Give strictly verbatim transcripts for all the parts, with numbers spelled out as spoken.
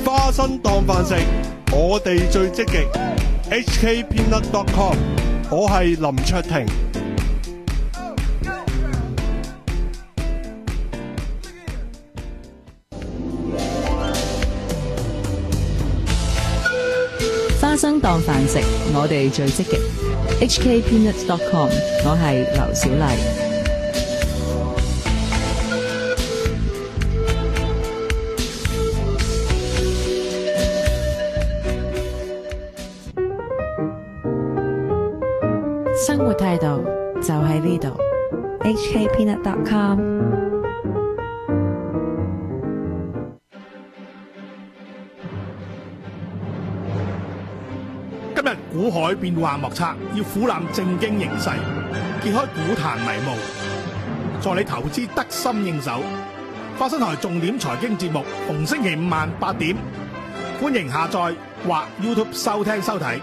花生當飯食，我哋最積極。H K Peanut dot com， 我係林卓廷。 花生當飯食，我哋最積極。H K Peanut dot com， 我係劉小麗。生活態度就喺呢度。H K Peanut dot com。 今日股海變幻莫測，要俯瞰正經形勢，揭開股壇迷霧，助你投資得心應手。花生台重點財經節目，逢星期五晚八點，歡迎下載或 YouTube 收聽收睇。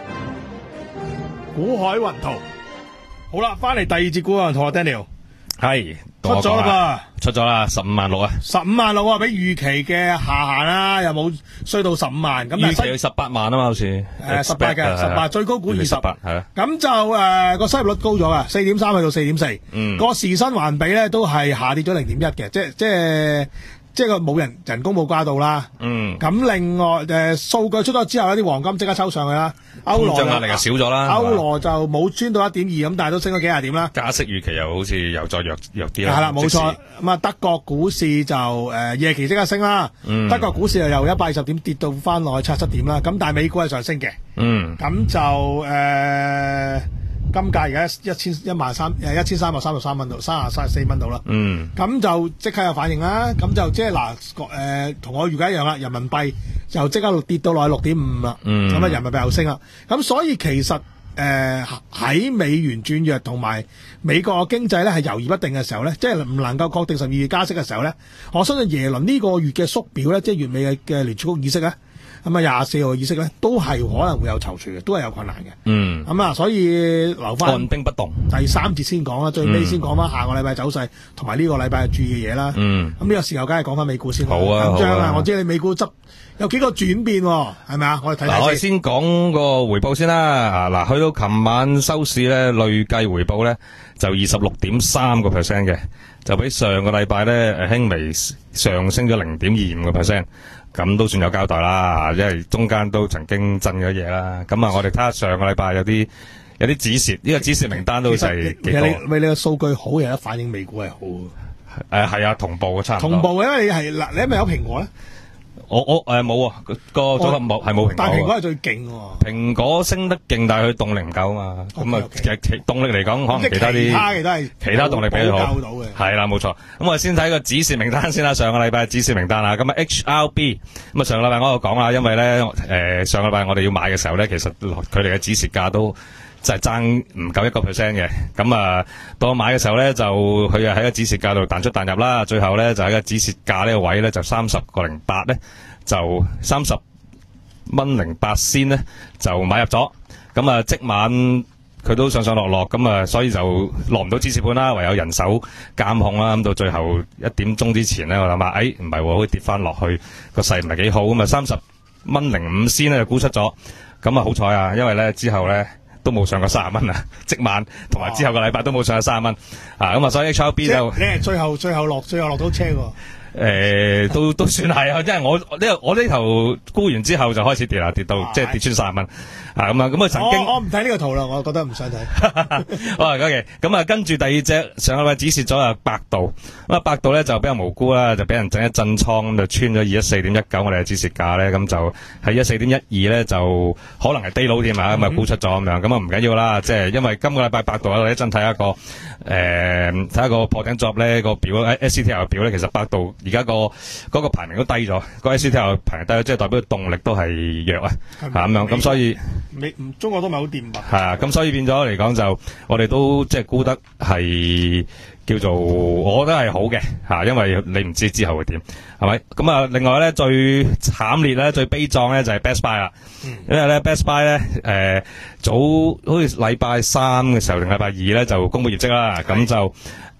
股海雲圖，好啦，翻嚟第二節股海雲圖啊 ，Daniel 係出咗啦噃，出咗啦，十五萬六啊， 十五萬六啊，比預期嘅下限啦，又冇衰到十五萬，咁預期要十八萬啊嘛，好似誒十八嘅，十八最高估二十八係啦， 咁就誒個收入率高咗啊，四點三去到四點四， 嗯， 個時薪環比咧都係下跌咗零點一嘅，即係即係。即係個冇人人工冇加到啦， 嗯， 咁另外誒數據出咗之後，有啲黃金即刻抽上去啦，歐羅通脹壓力又少咗啦， 歐羅就冇穿到一點二咁，但係都升咗幾廿點啦。 加息預期又好似又再弱弱啲啦， 係啦，冇錯。咁啊，德國股市就誒、呃、夜期即刻升啦， 嗯、德國股市又由一百二十點跌到翻落去七十七點啦，咁但係美股係上升嘅， 嗯， 咁就誒。呃金價而家一千一萬三誒一千三百三十三蚊度，三十三十四蚊度啦。 嗯， 咁就即刻有反應啦。咁就即係嗱誒，同我預計一樣啦。人民幣就即刻跌到落去六點五啦。嗯，咁啊人民幣又升啦。咁所以其實誒喺、呃、美元轉弱同埋美國嘅經濟咧係猶豫不定嘅時候咧，即係唔能夠確定十二月加息嘅時候咧，我相信耶倫呢個月嘅縮表咧，即係月尾嘅嘅聯儲局議息咧。咁啊，廿四號嘅議息咧，都係可能會有躊躇嘅，都係有困難嘅。 嗯， 咁啊，所以留翻按兵不動。 第三節先講啦，最尾先講翻下個禮拜走勢，同埋呢個禮拜注意嘅嘢啦。 嗯， 咁呢個時候梗係講翻美股先。 好啊， 緊張啊！ 啊我知你美股執有幾個轉變，係咪啊？我哋睇睇先。 嗱，我哋先講個回報先啦。嗱，去到琴晚收市咧，累計回報咧就二十六點三個 percent 嘅，就比上個禮拜咧誒輕微上升咗零點二五個 percent。咁都算有交代啦，因為中間都曾經震咗嘢啦。咁啊，我哋睇下上個禮拜有啲有啲止蝕，呢、這個止蝕名單都就係幾多。 其實你你個數據好，有得反映美股係好。 誒係啊，同步嘅差唔多。 同步嘅，因為你係嗱，你係咪有蘋果咧？ 我我誒冇啊，個組合冇係冇蘋果。 但係蘋果係最勁喎。 蘋果升得勁，但係佢動力唔夠啊嘛。咁啊，其實其動力嚟講，可能其他啲其他嘅都係其他動力比佢好。 到嘅。 係啦，冇錯。咁我哋先睇個指示名單先啦。上個禮拜嘅指示名單啦，咁啊 H R B。咁啊上個禮拜我度講啦，因為咧誒上個禮拜我哋要買嘅時候咧，其實佢哋嘅指示價都就係爭唔夠一個 percent 嘅，咁啊，到我買嘅時候咧，就佢啊喺個止蝕價度彈出彈入啦，最後咧就喺個止蝕價呢個位咧就三十個零八咧，就三十蚊零八仙咧就買入咗，咁啊即晚佢都上上落落，咁啊所以就落唔到止蝕盤啦，唯有人手監控啦，咁到最後一點鐘之前咧，我諗下，哎唔係喎，可以跌翻落去，個勢唔係幾好，咁啊三十蚊零五仙咧就沽出咗，咁啊好彩啊，因為咧之後咧。都冇上過三十蚊啊！即晚同埋之後個禮拜都冇上過三十蚊啊！咁啊，所以 H R B 就你係最後最後落最後落到車喎。 誒、呃，都都算係啊！因為我呢我呢頭沽完之後就開始跌啦，跌到、啊、即係跌穿三十蚊啊！咁啊，咁啊曾經我唔睇呢個圖啦，我覺得唔想睇。 好，OK，咁啊，跟住第二隻上個禮拜止蝕咗啊，百度咁啊，百度咧就比較無辜啦，就俾人整一震倉咁就穿咗二一四點一九，我哋嘅止蝕價咧，咁就喺一四點一二咧，就可能係低佬添啊，咁啊沽出咗咁樣，咁啊唔緊要啦，即係因為今個禮拜百度我哋一陣睇一個誒睇一個破頂作咧個表 S C T L 嘅表咧，其實百度。而家個嗰個排名都低咗，個 S C T L 排名低咗，即係代表動力都係弱啊，嚇咁樣，咁所以美唔中國都唔係好掂吧？ 係啊，咁所以變咗嚟講就我哋都即係估得係叫做，我覺得係好嘅嚇，因為你唔知之後會點係咪？咁啊，另外咧最慘烈咧、最悲壯咧就係 Best Buy 啦，因為咧 Best Buy 咧誒早好似禮拜三嘅時候定禮拜二咧就公布業績啦，咁就。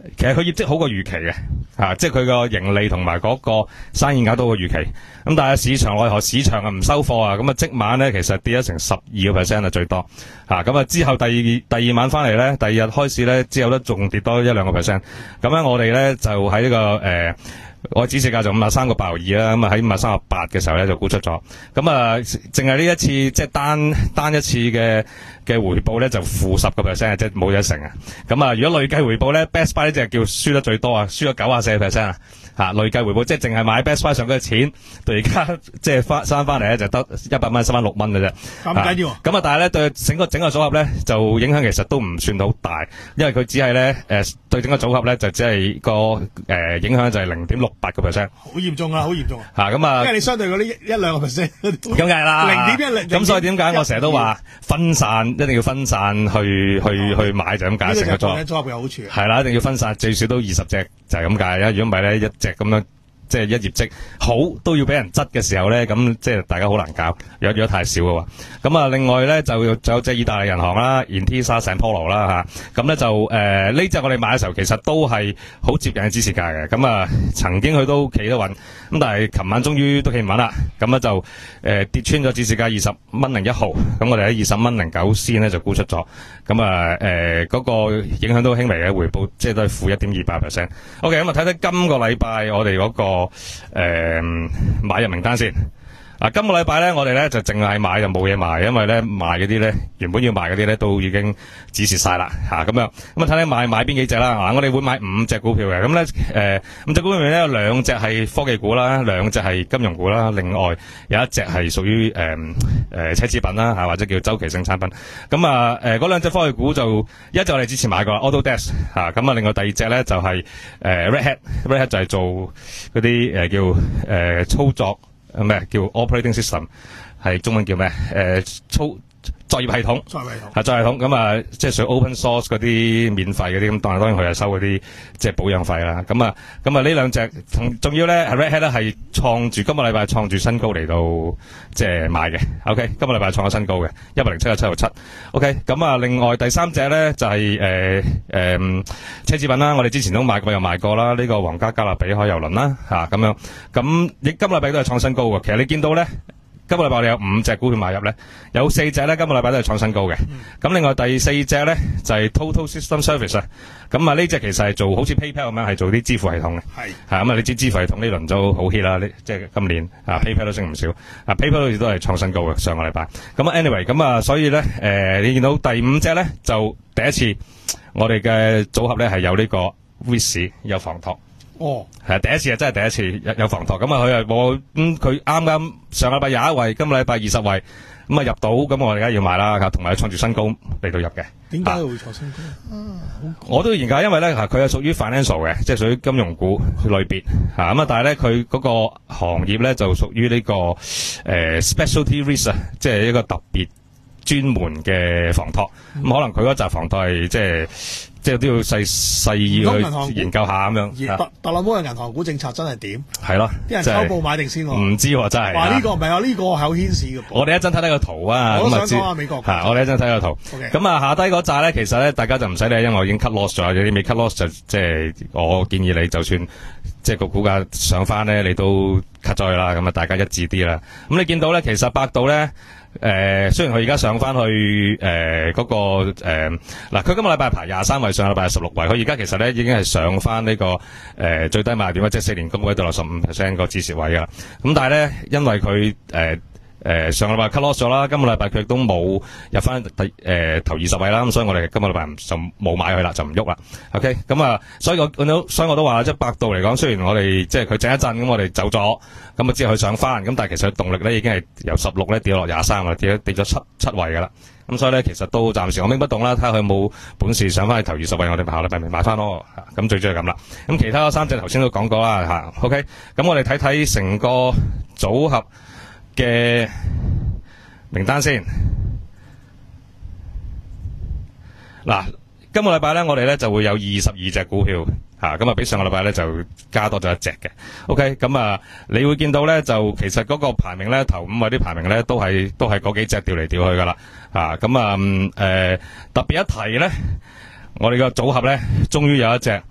其實佢業績好過預期嘅，啊，即係佢個盈利同埋嗰個生意額都好過預期。咁但係市場奈何市場啊唔收貨啊，咁啊即晚咧其實跌咗成十二個 percent 啊最多，啊咁啊之後第二第二晚翻嚟咧，第二日開始咧之後咧仲跌多一兩個 percent。咁咧我哋咧就喺呢、這個誒。呃我指示價就五十三個八毫二啦，咁啊喺五十三個八嘅時候咧就沽出咗，咁啊淨係呢一次即係單單一次嘅嘅回報咧就負十個 percent 啊，即係冇一成啊，咁啊如果累計回報咧 Best Buy 呢隻叫輸得最多啊，輸咗九啊四個 percent 啊，吓累計回報即係淨係買 Best Buy 上嗰個錢，到而家即係翻翻翻嚟咧就得一百蚊，收翻六蚊嘅啫， 咁緊要啊？ 咁啊但係咧對整個整個組合咧就影響其實都唔算好大，因為佢只係咧誒對整個組合咧就只係個誒、呃、影響就係零點六八個 percent， 好嚴重啊，好嚴重啊！ 吓咁啊， 因為你相對嗰啲一兩個 percent， 咁梗係啦， 零點一零， 咁所以點解我成日都話分散，一定要分散去去去買就咁解成個組合。 組合嘅好處係啦，一定要分散，最少都二十隻就係咁解啦。如果唔係咧，一隻咁樣。即係一業績好都要俾人執嘅時候咧，咁即係大家好難搞，有咗太少嘅話。咁啊，另外咧就仲有隻意大利銀行啦 Intesa Sanpaolo 啦嚇，咁咧就誒呢隻我哋買嘅時候其實都係好接近嘅指示價嘅，咁啊曾經佢都企得穩，咁但係琴晚終於都企唔穩啦，咁咧就誒、呃、跌穿咗指示價二十蚊零一毫，咁我哋喺二十蚊零九仙咧就沽出咗，咁啊誒嗰個影響都輕微嘅回報，即係都係負一點二八 percent。OK， 咁啊睇睇今個禮拜我哋嗰、嗰個。誒、呃，買入名單先。啊，今個禮拜咧，我哋咧就淨係買就冇嘢賣，因為咧賣嗰啲咧原本要賣嗰啲咧都已經止蝕晒啦，吓、啊、咁樣。咁啊睇睇買買邊幾隻啦。啊，我哋會買五隻股票嘅。咁咧誒，五隻股票入面咧有兩隻係科技股啦，兩隻係金融股啦，另外有一隻係屬於誒誒奢侈品啦，吓、啊、或者叫周期性產品。咁啊誒嗰兩隻科技股就一隻我哋之前買過 Autodesk 吓，咁啊另外第二隻咧就係、是、誒、呃、Red Hat，Red Hat 就係做嗰啲誒叫誒、呃、操作。咩叫 operating system？ 係中文叫咩？誒、呃，操作業系統， 作業系統， 係作業系統。咁啊，即係屬於 open source 嗰啲免費嗰啲，咁當然當然佢係收嗰啲即係保養費啦。咁啊，咁啊呢兩隻同仲要咧，係 Red Hat 咧係創住今個禮拜創住新高嚟到即係買嘅。OK， 今個禮拜創咗新高嘅一百零七個七毫七。OK， 咁啊，另外第三隻咧就係誒誒奢侈品啦，我哋之前都買過又買過啦。呢、這個皇家加勒比海郵輪啦，吓、啊、咁樣。咁亦今個禮拜都係創新高嘅。其實你見到咧。今個禮拜我哋有五隻股票買入咧，有四隻咧今個禮拜都係創新高嘅。咁、嗯、另外第四隻咧就係、是、Total System Service 啊。咁啊呢隻其實係做好似 PayPal 咁樣，係做啲支付系統嘅。係係咁啊，你知支付系統呢輪都好 hit 啦，呢即係今年啊 PayPal 都升唔少，啊 PayPal 好似都係創新高嘅上個禮拜。咁啊 anyway 咁啊，所以咧誒、呃、你見到第五隻咧就第一次我哋嘅組合咧係有呢個 risk 有房託。 哦， 係第一次啊，真係第一次有有房託，咁啊佢啊我咁佢啱啱上個禮拜廿一位，今個禮拜二十位，咁啊入到，咁我哋而家要買啦，同埋創住新高嚟到入嘅。 點解會創新高啊？ 我都要研究，因為咧佢係屬於 financial 嘅，即係屬於金融股類別吓，咁啊但係咧佢嗰個行業咧就屬於呢、這個誒、呃、specialty risk 啊，即係一個特別專門嘅房託，咁、嗯、可能佢嗰紮房託係即係。即係都要細細去研究下咁樣。 特特朗普嘅銀行股政策真係點？ 係咯， 啲人偷步買定先喎。唔知喎，真係。 話呢個唔係啊，呢個係有顯示嘅。 我哋一陣睇睇個圖啊。 我都想講下美國。 係，我哋一陣睇個圖。咁啊，下低嗰紮咧，其實咧，大家就唔使理，因為我已經 cut loss 咗。有啲未 cut loss 就即係我建議你，就算即係個股價上翻咧，你都 cut 咗佢啦。咁啊，大家一致啲啦。咁你見到咧，其實百度咧。誒、呃，雖然佢而家上翻去誒嗰、呃那個誒嗱，佢今個禮拜排廿三位，上個禮拜係十六位，佢而家其實咧已經係上翻呢、這個誒、呃、最低賣點，即係四年高位到六十五 percent 個止蝕位噶啦。咁但係咧，因為佢誒誒上個禮拜 cut loss 咗啦，今個禮拜佢亦都冇入翻第誒頭二十位啦，咁所以我哋今個禮拜就冇買佢啦，就唔喐啦。OK， 咁啊，所以我都所以我都話即係百度嚟講，雖然我哋即係佢整一陣，咁我哋走咗。咁啊，之後佢上翻，咁但係其實佢動力咧已經係由十六咧跌落廿三啦，跌咗跌咗七七位噶啦。咁所以咧，其實都暫時我兵不動啦，睇下佢有冇本事上翻去頭二十位，我哋下禮拜咪買翻咯。咁最主要係咁啦。咁其他三隻頭先都講過啦，吓 OK。咁我哋睇睇成個組合嘅名單先。嗱，今個禮拜咧，我哋咧就會有二十二隻股票。吓咁啊，比上個禮拜咧就加多咗一隻嘅。OK，咁啊，你會見到咧就其實嗰個排名咧頭五位啲排名咧都係都係嗰幾隻調嚟調去噶啦。吓咁啊，誒、呃、特別一提咧，我哋個組合咧終於有一隻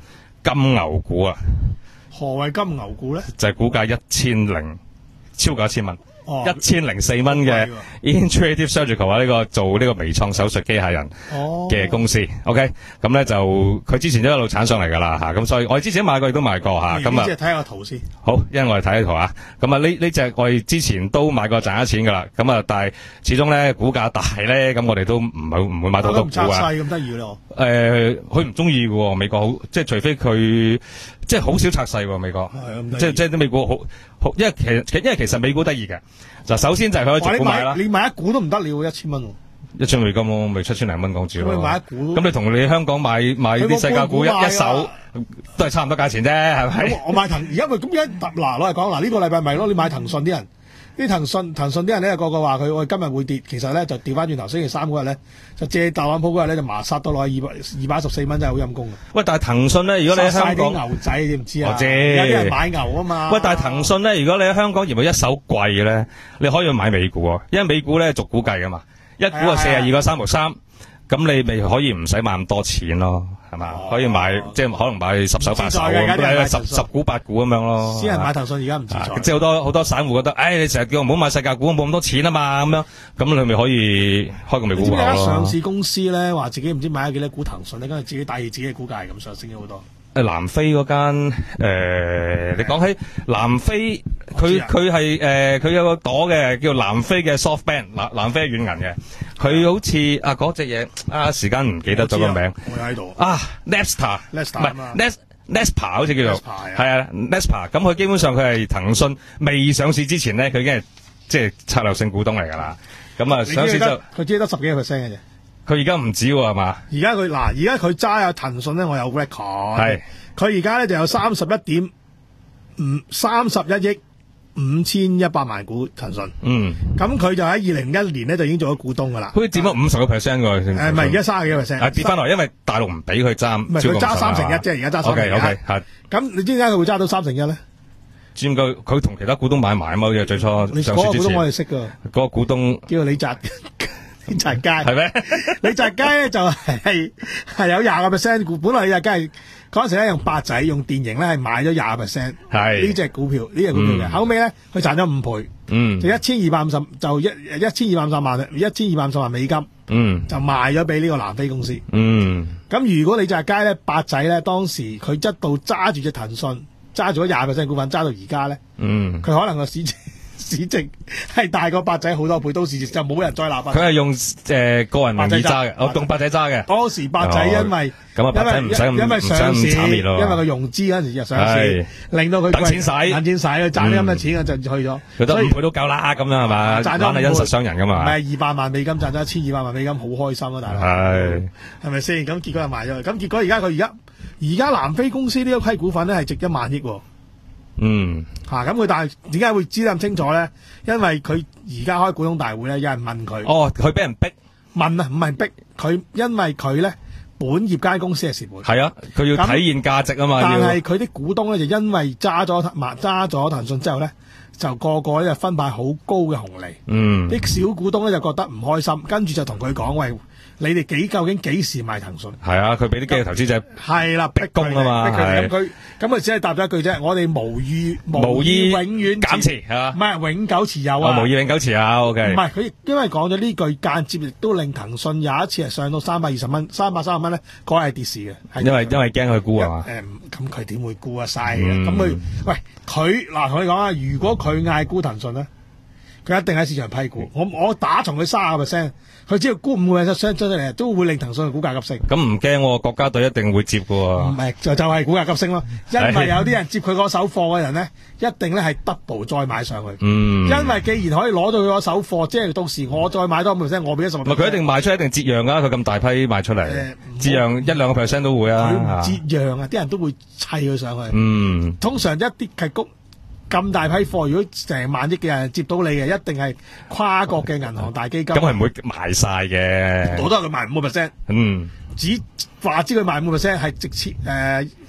金牛股啊， 何謂金牛股咧？ 就係股價一千零超過一千蚊。 哦， 一千零四蚊嘅 Intuitive Surgical 啊，呢個做呢個微創手術機械人嘅公司、哦、，OK， 咁咧就佢之前都一路鏟上嚟噶啦吓，咁所以我哋之前買過亦都買過吓，咁啊， 即係睇下個圖先。 好，因為我哋睇下圖啊，咁啊呢呢隻我哋之前都買過賺咗錢噶啦，咁啊但係始終咧股價大咧，咁我哋都唔係唔會買到好多股啊。 細咁得意咯。 誒、呃，佢唔中意嘅美國好，即係除非佢即係好少拆細喎美國，即係即係啲美股好好，因為其實因為其實美股得意嘅。就首先就係佢可以逐股買啦， 你買一股都唔得了，一千蚊， 一千美金咯，咪七千零蚊港紙咯。 咁你買一股， 咁你同你香港買買啲世界股一一手，都係差唔多價錢啫，係咪？ 我買騰，而家佢咁樣嗱攞嚟講，嗱呢個禮拜咪咯，你買騰訊啲人，啲騰訊騰訊啲人咧個個話佢我今日會跌，其實咧就調翻轉頭，星期三嗰日咧就借特朗普嗰日咧就麻殺到落去二百二百一十四蚊，真係好陰功啊！ 喂，但係騰訊咧，如果你喺香港牛仔，你唔知啊？ 我知有啲人買牛啊嘛。喂， 但係騰訊咧，如果你喺香港而唔係一手貴咧，你可以買美股啊，因為美股咧逐股計噶嘛，一股係四十二個三毫三，咁你咪可以唔使買咁多錢咯。係嘛？可以買，即係可能買十手八手咁，十十股八股咁樣咯。 私人買騰訊而家唔自在， 即係好多好多散戶覺得，誒，你成日叫我唔好買世界股，冇咁多錢啊嘛，咁樣，咁你咪可以開個美股話咯。 上市公司咧話自己唔知買咗幾多股騰訊咧，跟住自己帶住自己嘅股價係咁上升咗好多。 誒，南非嗰間誒，你講起南非，佢佢係誒，佢有個朵嘅叫南非嘅 SoftBank，南南非軟銀嘅，佢好似啊嗰隻嘢啊，時間唔記得咗個名。 我喺度啊 ，Napster， 唔係 Nas Naspa 好似叫做係啊 Naspa， 咁佢基本上佢係騰訊未上市之前咧，佢已經係即係策略性股東嚟噶啦。咁啊上市就佢只係得十幾個 percent 嘅啫。 佢而家唔止喎，係嘛？ 而家佢嗱，而家佢揸有騰訊咧，我有 record。 係佢而家咧就有三十一點五三十一億五千一百萬股騰訊。嗯。咁佢就喺二零一一年咧就已經做咗股東噶啦。 好似佔咗五十個 percent 㗎。誒唔係而家三十幾個 percent。 係跌翻落，因為大陸唔俾佢揸。 唔係佢揸三成一啫，而家揸三成一。 O K O K 係。 咁你知點解佢會揸到三成一咧？ 佔佢佢同其他股東買埋啊嘛，好似最初上市之前。 嗰個股東我哋識㗎。 嗰個股東叫做李澤。李澤楷係咩？ 李澤楷咧就係係有廿個 percent 股，本來李澤楷係嗰陣時咧用八仔用電盈咧係買咗廿 percent 呢隻股票呢隻股票嘅，後尾咧佢賺咗五倍，嗯，就一千二百五十就一一千二百五十萬一千二百五十萬美金，嗯，就賣咗俾呢個南非公司，嗯，咁如果李澤楷咧八仔咧當時佢一度揸住隻騰訊揸住咗廿 percent 股份揸到而家咧，嗯，佢可能個市值。市值係大過八仔好多倍，到時就冇人再立八仔。 佢係用誒、呃、個人名義揸嘅，我用八仔揸嘅。 當時八仔因為咁啊，八仔唔使咁因為上市， 因為佢融資嗰陣時就上市，令到佢等錢使， 等錢使，佢賺啲咁嘅錢啊就去咗。 佢得五倍都夠啦，咁樣係嘛？賺咗係因實傷人噶嘛？ 唔係二百萬美金賺咗一千二百萬美金，好開心啊！大佬係係咪先？咁結果又賣咗，咁結果而家佢而家而家南非公司呢一批股份咧係值一萬億喎。嗯，吓咁佢但係點解會知得咁清楚咧？因為佢而家開股東大會咧，有人問佢。 哦，佢俾人逼問啊，唔係逼佢，因為佢咧本業間公司係蝕本。 係啊，佢要體現價值啊嘛。 但係佢啲股東咧就因為揸咗揸咗騰訊之後咧，就個個咧就分派好高嘅紅利。嗯，啲小股東咧就覺得唔開心，跟住就同佢講喂。你哋幾究竟幾時賣騰訊？ 係啊，佢俾啲機構投資者係啦， 逼供啊嘛， 咁佢咁佢只係答咗一句啫，我哋無意無意永遠減持係嘛， 唔係永久持有啊， 無意永久持有 OK。 唔係佢因為講咗呢句間接亦都令騰訊有一次係上到三百二十蚊、三百三十蚊咧，嗰係跌市嘅。 因為因為驚佢沽啊嘛。 誒，咁佢點會沽啊晒嘅？咁佢喂佢嗱同你講啊，如果佢嗌沽騰訊咧，佢一定喺市場批股。我我打從佢卅個 percent。佢只要估五個 percent 出嚟，都會令騰訊嘅股價急升。 咁唔驚喎，國家隊一定會接嘅喎。 唔係就就係股價急升咯，因為有啲人接佢嗰手貨嘅人咧，一定咧係 double 再買上去。嗯。因為既然可以攞到佢嗰手貨，即係到時我再買多五個 percent，我俾咗十個 percent。唔係佢一定賣出一定折讓㗎，佢咁大批賣出嚟，呃、折讓一兩個 percent 都會啊。 佢唔折讓啊，啲人都會砌佢上去。嗯。通常一啲係谷。咁大批貨，如果成萬億嘅人接到你嘅，一定係跨國嘅銀行大基金。咁係唔會賣晒嘅， 好多佢賣五個 percent。嗯，只話知佢賣五個 percent 係直接誒，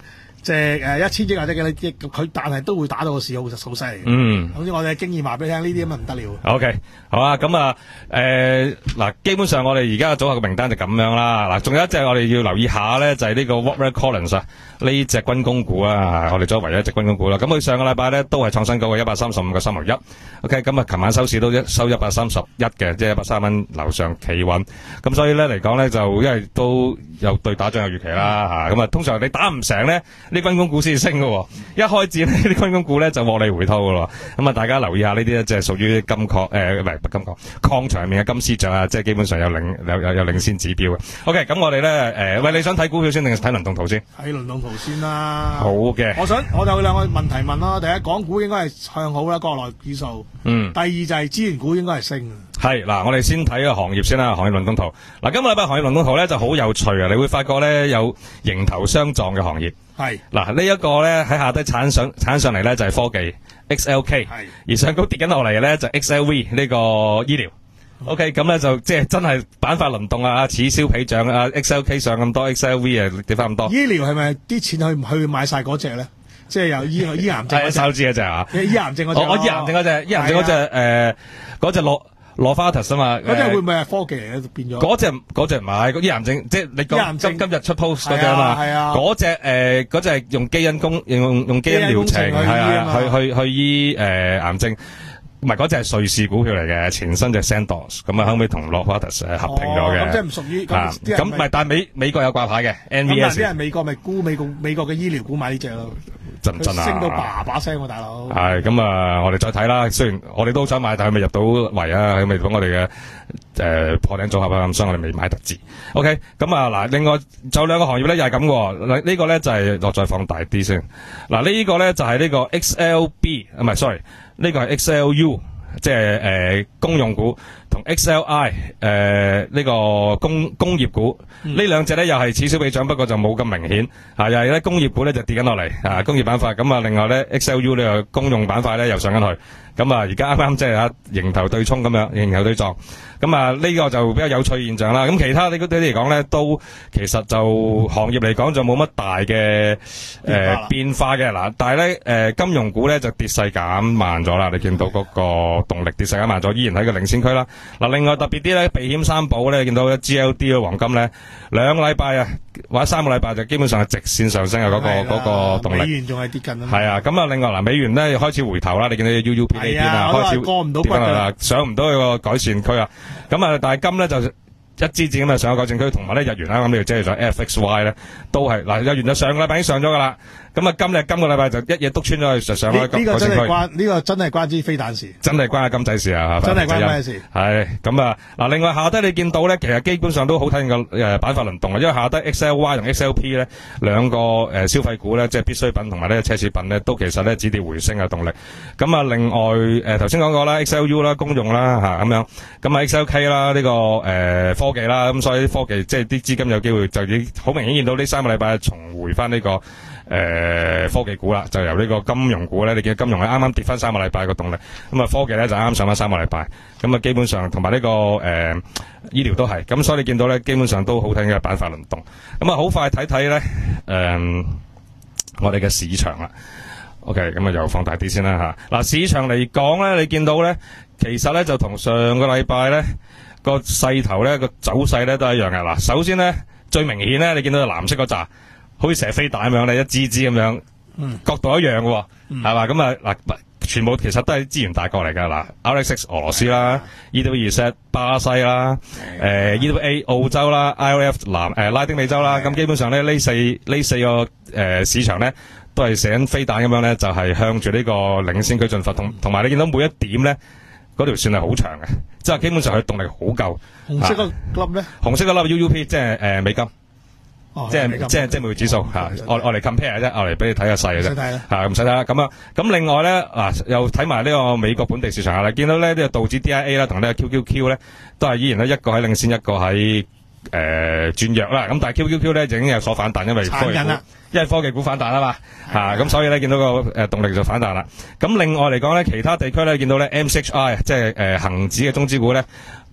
即係誒一千億或者幾多億，佢但係都會打到個市好好犀利。 嗯， 總之我哋嘅經驗話俾你聽，呢啲咁啊唔得了。 OK， 好啊，咁啊，誒嗱，基本上我哋而家嘅組合嘅名單就咁樣啦。嗱，仲有一隻我哋要留意下咧，就係呢個 Warner Collins 啊，呢隻軍工股啊，我哋作為唯一隻軍工股啦。咁佢上個禮拜咧都係創新高嘅一百三十五個三毫一。OK，咁啊，琴晚收市都一收一百三十一嘅，即係一百三蚊樓上企穩。咁所以咧嚟講咧，就因為都有對打仗有預期啦嚇。咁啊，通常你打唔成咧，呢軍工股先升嘅。一開戰呢啲軍工股咧就獲利回吐嘅咯。咁啊，大家留意下呢啲咧，即係屬於金礦誒，唔係金礦礦場入面嘅金絲雀啊，即係基本上有領有有有領先指標嘅。OK，咁我哋咧誒，喂，你想睇股票先定係睇輪動圖先？ 睇輪動圖先啦。 好嘅。 我想我就有兩個問題問啦。第一，港股應該係向好啦，國內指數。 嗯。 第二就係資源股應該係升。 係嗱，我哋先睇個行業先啦，行業輪動圖。嗱，今個禮拜行業輪動圖咧就好有趣啊！你會發覺咧有迎頭相撞嘅行業。係嗱，呢一個咧喺下低鏟上鏟上嚟咧就係科技 X L K， 而上高跌緊落嚟嘅咧就 X L V 呢個醫療。OK， 咁咧就即係真係板塊輪動啊！此消彼長啊 ，X L K 上咁多 ，X L V 啊跌翻咁多。醫療係咪啲錢去去買晒嗰隻咧？即係有醫醫癌症嗰隻。 手指嗰隻啊？ 醫癌症嗰隻。 我醫癌症嗰隻，醫癌症嗰隻誒嗰隻落。羅花特啊嘛， 嗰隻會唔會係科技嚟嘅變咗？ 嗰隻嗰隻唔係，醫癌症即係你講今今日出 post 嗰隻啊嘛，嗰隻誒嗰隻係用基因工用用基因療程係啊，去去去醫誒癌症，唔係嗰隻係瑞士股票嚟嘅，前身就 Sandoz， 咁啊後尾同羅花特誒合併咗嘅。 咁即係唔屬於咁咁唔係，但係美美國有掛牌嘅 N V S。 咁啲人美國咪沽美國美國嘅醫療股買呢隻咯。 真真啊！ 升到叭叭聲喎，大佬。 係咁啊！我哋再睇啦。雖然我哋都想買，但係未入到圍啊，佢未幫我哋嘅誒破頂組合啊，咁所以我哋未買得字。OK，咁啊嗱，另外仲有兩個行業咧，又係咁嘅。嗱，呢個咧就係我再放大啲先。嗱，呢個咧就係呢個 X L B， 唔係 sorry， 呢個係 X L U， 即係誒公用股同 X L I 誒呢個工工業股。呢兩隻咧又係此消彼長，不過就冇咁明顯嚇，又係咧工業股咧就跌緊落嚟啊，工業板塊咁啊，另外咧 X L U 呢個公用板塊咧又上緊去，咁啊而家啱啱即係啊迎頭對沖咁樣，迎頭對撞，咁啊呢個就比較有趣現象啦。咁其他呢啲嚟講咧，都其實就行業嚟講就冇乜大嘅誒變化嘅嗱，但係咧誒金融股咧就跌勢減慢咗啦，你見到嗰個動力跌勢減慢咗，依然喺個領先區啦。嗱，另外特別啲咧避險三寶咧，見到 G L D 嘅黃金咧。兩個禮拜啊，或者三個禮拜就基本上係直線上升啊！嗰、那個嗰、那個動力。美元仲係跌緊啊！係啊，咁啊，另外嗱，美元咧開始回頭啦，你見到 U U P 呢邊啊，開始過唔到關啦，上唔到去個改善區啊！咁啊，但係金咧就一支箭咁啊上咗改善區，同埋咧日元啱啱呢度即係咗 F X Y 咧，都係嗱日元就上個禮拜已經上咗噶啦。咁啊，今日今個禮拜就一嘢篤穿咗去，就上開個個升區。呢個真係關呢個真係關支飛彈事，真係關阿金仔事啊！真係關咩事？係咁啊！嗱，另外下低你見到咧，其實基本上都好睇個誒板塊輪動啊，因為下低 X L Y 同 X L P 咧兩個誒消費股咧，即係必需品同埋呢個奢侈品咧，都其實咧止跌回升嘅動力。咁啊，另外誒頭先講過啦 ，X L U 啦，公用啦嚇咁樣，咁啊 X L K 啦呢個誒科技啦，咁所以科技即係啲資金有機會就已經好明顯見到呢三個禮拜重回翻呢個。誒、呃，科技股啦，就由呢個金融股咧，你見到金融咧啱啱跌翻三個禮拜個動力，咁啊科技咧就啱啱上翻三個禮拜，咁啊基本上同埋呢個誒、呃、醫療都係，咁所以你見到咧基本上都好睇嘅板塊輪動，咁啊好快睇睇咧誒我哋嘅市場啦 ，OK， 咁啊又放大啲先啦吓，嗱、啊、市場嚟講咧，你見到咧其實咧就同上個禮拜咧個勢頭咧個走勢咧都係一樣嘅，嗱首先咧最明顯咧你見到藍色嗰扎。好似蛇飛彈咁樣咧，一支支咁樣，嗯、角度一樣嘅，係、嗯、嘛？咁啊嗱，全部其實都係資源大國嚟噶嗱 ，R X X 俄羅斯啦 ，E W Z 巴西啦，誒、呃、E W A 澳洲啦 ，I O F 南誒、呃、拉丁美洲啦，咁基本上咧呢四呢四個誒、呃、市場咧都係射緊飛彈咁樣咧，就係、是、向住呢個領先區進發，同同埋你見到每一點咧，嗰條線係好長嘅，即係基本上佢動力好夠。紅色個粒咧？紅色個粒 U U P 即係誒美金。哦、即係即係即係美匯指數吓，我我嚟 compare 啫，我嚟俾你睇下細嘅啫，吓唔使睇啦。咁啊，咁另外咧嗱，又睇埋呢個美國本地市場啦，見到咧呢個道指 D I A 啦，同呢個 Q Q Q 咧，都係依然咧一個喺領先，一個喺誒轉弱啦。咁但係 Q Q Q 咧已經有所反彈，因為科技股，因為科技股反彈啊嘛，吓咁所以咧見到個誒動力就反彈啦。咁另外嚟講咧，其他地區咧見到咧 M C H I 即係誒恒指嘅中資股咧。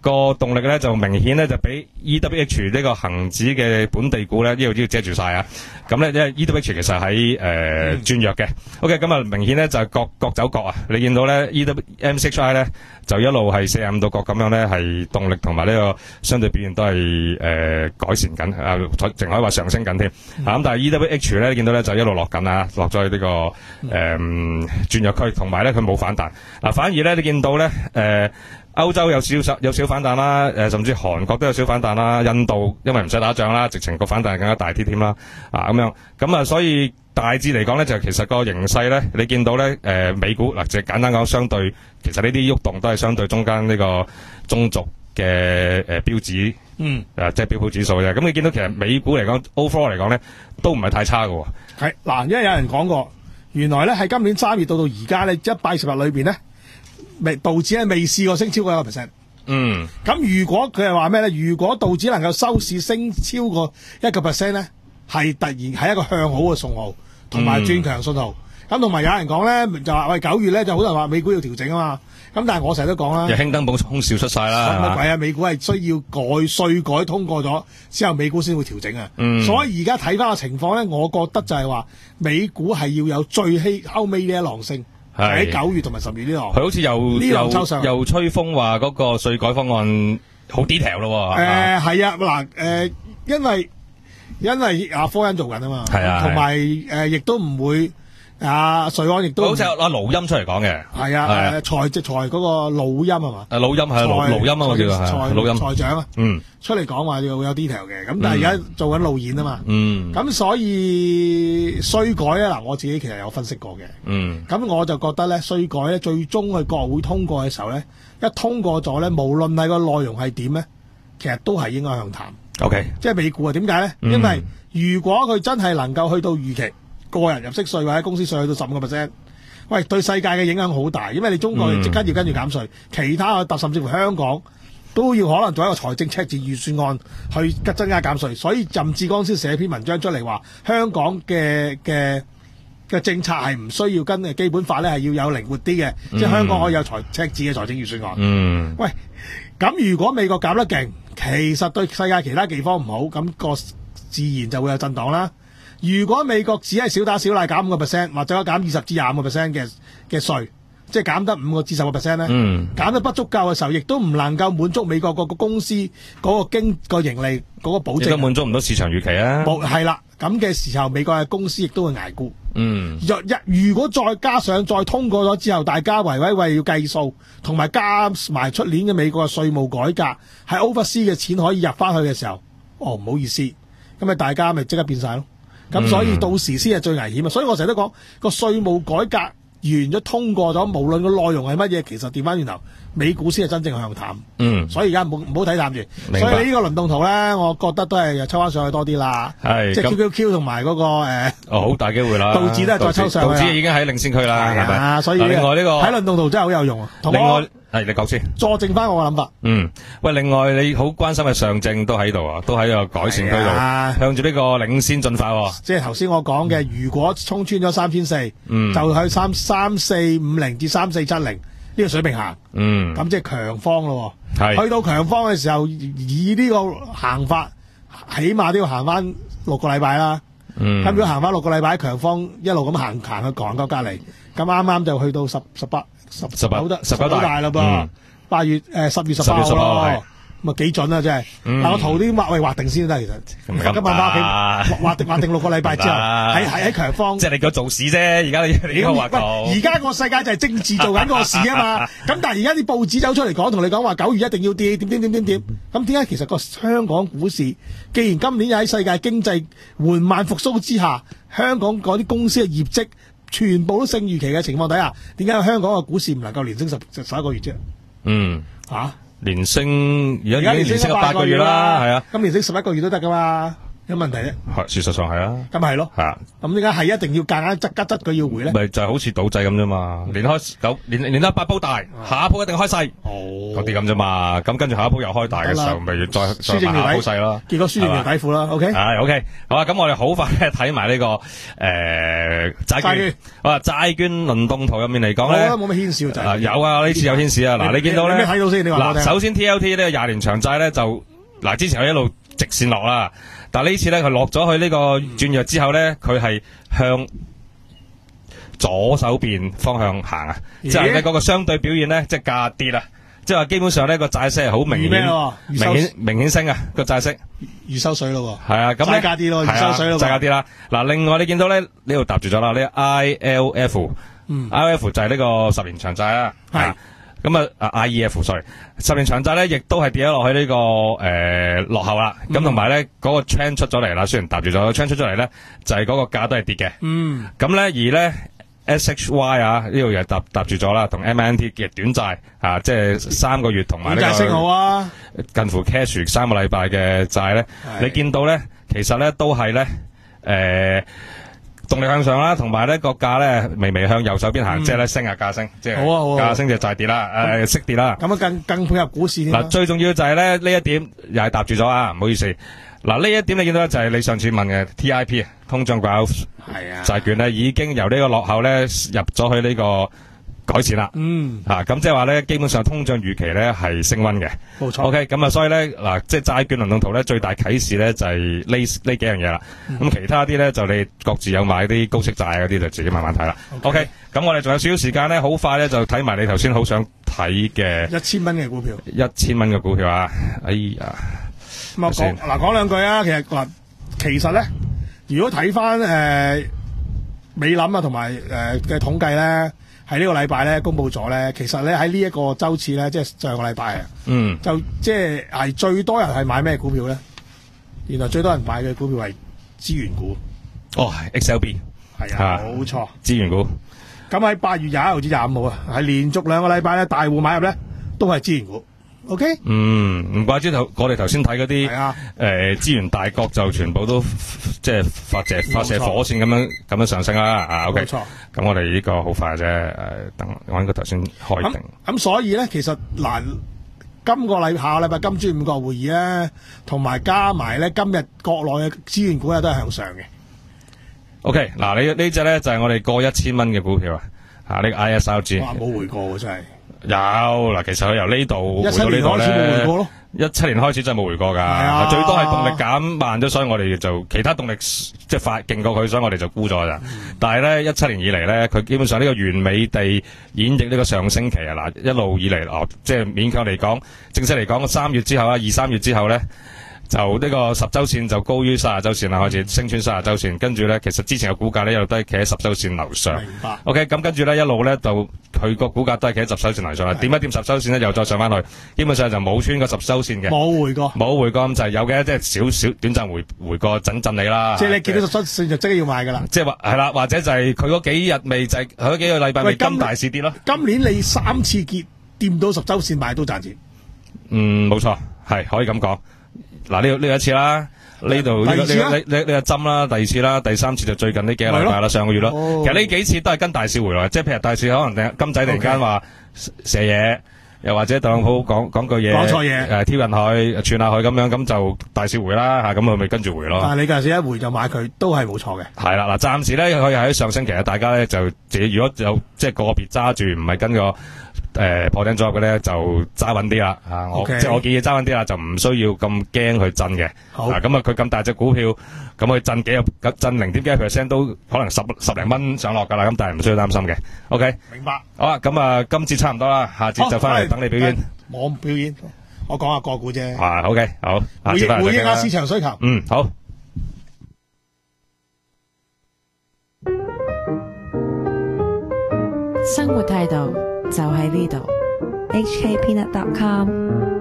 個動力咧就明顯咧就比 E W H 呢個恒指嘅本地股咧呢度都要遮住晒啊。咁咧因為 E W H 其實喺誒轉弱嘅。OK， 咁啊明顯咧就係各各走各啊。你見到咧 E W M C H I 咧就一路係四十五度角咁樣咧，係動力同埋呢個相對表現都係誒、呃、改善緊啊，淨可以話上升緊添。嗯、啊咁但係 E W H 咧你見到咧就一路落緊啊，落咗去呢個誒、呃、轉弱區，同埋咧佢冇反彈。嗱、啊、反而咧你見到咧誒。呃歐洲有少少有少反彈啦，誒、呃、甚至韓國都有少反彈啦，印度因為唔使打仗啦，直情個反彈更加大啲添啦，啊咁樣，咁啊所以大致嚟講咧，就其實個形勢咧，你見到咧，誒、呃、美股嗱，就簡單講，相對其實呢啲喐動都係相對中間呢個中軸嘅誒標指，嗯，誒、呃、即係標普指數啫。咁你見到其實美股嚟講 overall 嚟講咧，都唔係太差㗎喎。 係嗱，因為有人講過，原來咧喺今年三月到到而家咧一百二十日裏邊咧。未道指係未試過升超過一個 percent， 嗯，咁如果佢係話咩咧？如果道指能夠收市升超過一個 percent 咧，係突然係一個向好嘅信號，同埋轉強信號。咁同埋有人講咧，就話喂九月咧就好多人話美股要調整啊嘛。咁但係我成日都講啦， 又興登補空少出晒啦， 乜鬼啊？美股係需要改稅改通過咗之後，美股先會調整啊。嗯、所以而家睇翻個情況咧，我覺得就係話美股係要有最希後尾呢一浪升。喺九月同埋十月呢度， 佢好似又又又吹風話嗰個稅改方案好 detail 咯。 誒係啊，嗱誒，因為因為阿科恩做緊啊嘛，係啊，同埋誒亦都唔會阿瑞安亦都好似阿盧音出嚟講嘅， 係啊，誒財即財嗰個盧音係嘛？ 誒盧音係盧盧音啊，我叫做係盧音財長啊，嗯，出嚟講話要有 detail 嘅，咁但係而家做緊路演啊嘛，嗯，咁所以稅改咧嗱，我自己其實有分析過嘅，嗯，咁我就覺得咧稅改咧最終去國會通過嘅時候咧，一通過咗咧，無論係個內容係點咧，其實都係應該向淡。OK， 即係美股啊？點解咧？嗯、因為如果佢真係能夠去到預期個人入息稅或者公司稅去到十五個 percent， 喂，對世界嘅影響好大，因為你中國即刻要跟住減稅，嗯、其他嘅甚至乎香港都要可能做一個財政赤字預算案去增加減稅，所以任志剛先寫篇文章出嚟話，香港嘅嘅嘅政策係唔需要跟嘅基本法咧，係要有靈活啲嘅，嗯、即係香港可以有財赤字嘅財政預算案。嗯，喂，咁如果美國減得勁，其實對世界其他地方唔好，咁、個自然就會有震盪啦。如果美國只係小打小鬧減五個 percent， 或者減二十至廿五個 percent 嘅嘅稅，即係減得五個至十個 percent 咧，嗯、減得不足夠嘅時候，亦都唔能夠滿足美國個個公司嗰個經個盈利嗰個保證，亦都滿足唔到市場預期啊。 冇係啦，咁嘅時候，美國嘅公司亦都會捱沽。嗯，若一如果再加上再通過咗之後，大家維維為要計數，同埋加埋出年嘅美國嘅稅務改革，係 oversee 嘅錢可以入翻去嘅時候，哦唔好意思，咁咪大家咪即刻變晒咯。咁所以到時先係最危險啊！所以我成日都講個稅務改革完咗通過咗，無論個內容係乜嘢，其實調翻轉頭，美股先係真正向淡。嗯，所以而家唔好唔好睇淡住。明白。所以呢個輪動圖咧，我覺得都係又抽翻上去多啲啦。係，即係 Q Q Q 同埋嗰個誒，哦好大機會啦。 道指都係再抽上去。道指已經喺領先區啦。係啊， 所以另外呢個睇輪動圖真係好有用啊。另外。係，你講先。佐證翻我嘅諗法。嗯，喂，另外你好關心嘅上證都喺度啊，都喺個改善區度，啊、向住呢個領先進發，啊。即係頭先我講嘅，嗯、如果衝穿咗三千四，就去三三四五零至三四七零呢個水平行。嗯，咁即係強方咯。係，去到強方嘅時候，以呢個行法，起碼都要行翻六個禮拜啦。嗯，咁如果行翻六個禮拜，強方一路咁行行去港九隔離，咁啱啱就去到十十八。十十九得十九大啦噃，八月誒十月十八號咯，咁啊幾準啊真係。但我圖啲畫喂畫定先得，其實今日翻屋企畫定畫定六個禮拜之後，喺喺喺強方。即係你叫做市啫，而家你你個畫圖。而家個世界就係政治做緊個市啊嘛。咁但係而家啲報紙走出嚟講，同你講話九月一定要跌，點點點點點。咁點解其實個香港股市，既然今年又喺世界經濟緩慢復甦之下，香港嗰啲公司嘅業績全部都勝預期嘅情況底下，點解香港嘅股市唔能夠連升十十一個月啫？嗯，吓、啊、連升而家已經連升咗八個月啦，係啊，咁連升十一個月都得噶嘛？ 有問題啫。 係事實上係啊， 咁係咯。 係啊， 咁點解係一定要夾硬執吉執佢要回咧？ 咪就係好似賭仔咁啫嘛，連開九連連得八鋪大，下一鋪一定開細， 哦， 嗰啲咁啫嘛。咁跟住下一鋪又開大嘅時候，咪要再再買下鋪細咯。 結果輸定條底褲啦。OK， 係 OK，好啊。咁我哋好快咧睇埋呢個誒債券。好啊，債券輪動圖入面嚟講咧， 冇乜牽涉就係有啊，呢次有牽涉啊。嗱，你見到咧， 睇到先，你話我聽。 嗱，首先 T L T 呢個廿年長債咧就嗱，之前佢一路直線落啦，但係呢次咧佢落咗去呢個轉弱之後咧，佢係向左手邊方向行啊，即係咧嗰個相對表現咧，即係價跌啊，即係話基本上咧個債息係好明顯，明顯明顯升啊個債息， 預收水咯， 係啊，咁咧債價跌咯，預收水咯， 債價跌啦。嗱，另外你見到咧呢度搭住咗啦，呢 I L F，嗯 ，I L F 就係呢個十年長債啦，係。咁啊，啊 I E F，sorry， 十年長債咧，亦都係跌咗落去呢個誒落後啦。咁同埋咧，嗰個 trend 出咗嚟啦，雖然搭住咗 trend 出咗嚟咧，就係嗰個價都係跌嘅。嗯。咁咧，而咧 S H Y 啊，呢度又搭搭住咗啦，同 M N T 嘅短債啊，即係三個月同埋呢個短債升好啊， 近乎 cash 三個禮拜嘅債咧，你見到咧，其實咧都係咧誒。動力向上啦，同埋咧個價咧微微向右手邊行，嗯、即係咧升下價升，即係價升就債跌啦，誒息跌啦。咁啊更更配合股市添。嗱，最重要就係咧呢一點又係搭住咗啊，唔好意思。嗱呢一點你見到咧就係你上次問嘅 T I P 啊，通脹掛鈎債券咧已經由呢個落後咧入咗去呢個改善啦。嗯，吓咁即係話咧，基本上通脹預期咧係升溫嘅。冇錯。OK，咁啊，所以咧嗱，即係債券輪動圖咧最大啟示咧就係呢呢幾樣嘢啦。咁、嗯、其他啲咧就你各自有買啲高息債嗰啲就自己慢慢睇啦。OK，咁、okay, 我哋仲有少少時間咧，好快咧就睇埋你頭先好想睇嘅一千蚊嘅股票。一千蚊嘅股票啊！哎呀，咁啊講嗱講兩句啊，其實嗱，其實咧，如果睇翻誒美林啊同埋誒嘅統計咧。喺呢個禮拜咧公布咗咧，其實咧喺呢一個週次咧，即係上個禮拜啊，嗯，就即係係最多人係買咩股票咧？原來最多人買嘅股票係資源股。哦 ，X L B 係啊，冇錯，資源股。咁喺八月廿一號至廿五號啊，係連續兩個禮拜咧，大戶買入咧都係資源股。O K， 嗯，唔怪之頭，我哋頭先睇嗰啲誒資源大國就全部都即係發射發射火箭咁樣咁樣上升啦，啊 ，O K， 冇錯，咁我哋呢個好快啫，誒，等我應該頭先開定。咁所以咧，其實嗱，今個禮下個禮拜金磚五國會議咧，同埋加埋咧今日國內嘅資源股咧都係向上嘅。O K， 嗱，呢呢隻咧就係我哋過一千蚊嘅股票啊，啊呢個 I S R G， 哇，冇回過喎真係。有嗱，其實佢由呢度回到呢度咧，一七年開始真係冇回過噶，啊、最多係動力減慢咗，所以我哋就其他動力即係發勁過佢，所以我哋就沽咗咋。嗯、但係咧，一七年以嚟咧，佢基本上呢個完美地演繹呢個上升期啊，嗱一路以嚟哦，即係勉強嚟講，正式嚟講，三月之後啊，二三月之後咧。就呢個十周線就高於三十周線啦，開始升穿三十周線，跟住咧，其實之前嘅股價咧一路都係企喺十周線樓上。明白。OK，咁跟住咧一路咧就佢個股價都係企喺十周線樓上啦。點一點十周線咧又再上翻去，基本上就冇穿過十周線嘅。冇回過。冇回過咁就係有嘅，即係少少短暫回回過震震你啦。即係你見到十周線就即刻要買噶啦。即係話係啦，或者就係佢嗰幾日未就係佢嗰幾個禮拜未跟大市跌咯。今年你三次結掂到十周線買都賺錢。嗯，冇錯，係可以咁講。嗱呢呢一次啦，呢度呢呢呢呢個針啦，第二次啦，第三次就最近呢幾個禮拜啦，上個月咯。其實呢幾次都係跟大市回來，即係譬如大市可能金仔突然間話射嘢，又或者特朗普講講句嘢，講錯嘢，誒挑釁佢，串下佢咁樣，咁就大市回啦嚇，咁佢咪跟住回咯。但係你嗰陣時一回就買佢，都係冇錯嘅。係啦，嗱暫時咧佢喺上升期，大家咧就自己如果有即係個別揸住，唔係跟個。誒、呃，破頂咗嘅咧就揸穩啲啦，啊，我 Okay. 即係我建議揸穩啲啦，就唔需要咁驚去震嘅。好，咁啊，佢咁大隻股票，咁佢震幾個震零點幾 percent 都可能十十零蚊上落噶啦，咁但係唔需要擔心嘅。OK，明白。好啦，咁啊，今次差唔多啦，下節就翻嚟等你表演。我唔表演，我講下個股啫。啊 ，OK，好，下次翻嚟回應下市場需求。嗯，好。 生活態度。就喺呢度 ，H K Peanut dot com。